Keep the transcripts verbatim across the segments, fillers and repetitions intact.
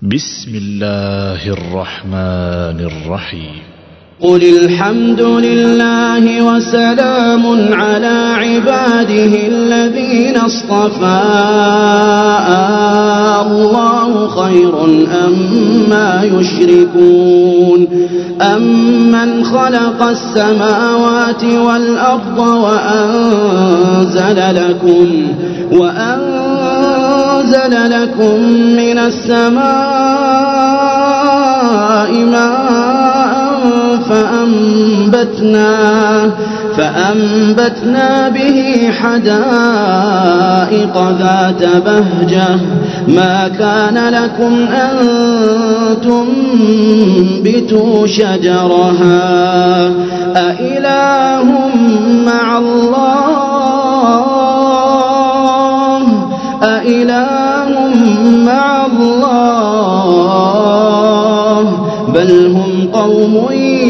بسم الله الرحمن الرحيم. قل الحمد لله وسلام على عباده الذين اصطفى الله خير أما يشركون أمن خلق السماوات والأرض وأنزل لكم وأنزل لكم من السماء ماء فأنبتنا, فأنبتنا به حدائق ذات بهجة ما كان لكم أن تنبتوا شجرها أإله مع الله أإله مع الله بل هم قوم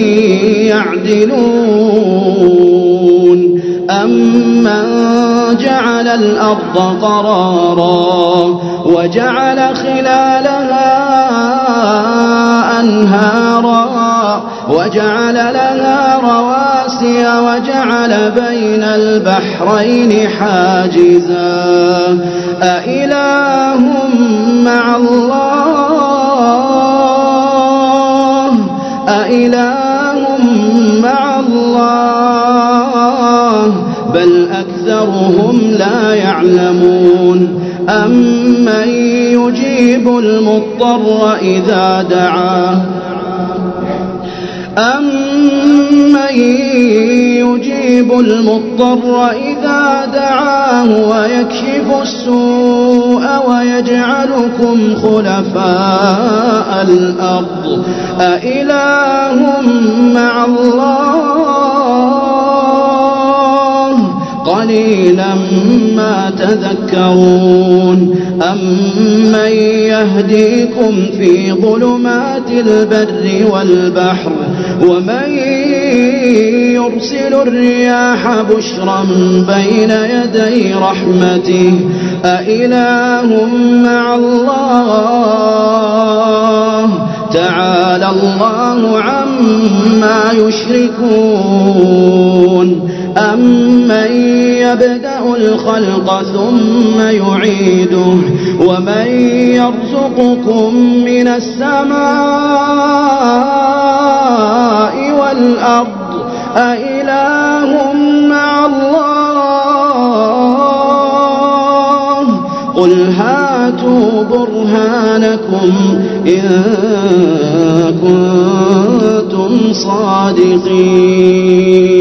يعدلون أمن جعل الأرض قرارا وجعل خلالها أنهارا وجعل لها رواسي وجعل بين البحرين حاجزا أإله مع الله أإله مع الله بل أكثرهم لا يعلمون أمن يجيب المضطر إذا دعاه أمن يجيب المضطر إذا دعاه ويكشف السوء ويجعلكم خلفاء الأرض أإله مع الله قليلا ما تذكرون أمن يهديكم في ظلمات البر والبحر ومن يرسل الرياح بشرا بين يدي رحمته أإله مع الله تعالى الله عما يشركون أمن يبدأ الخلق ثم يعيده ومن يرزقكم من السماء والأرض أإله مع الله قل هاتوا برهانكم إن كنتم صادقين.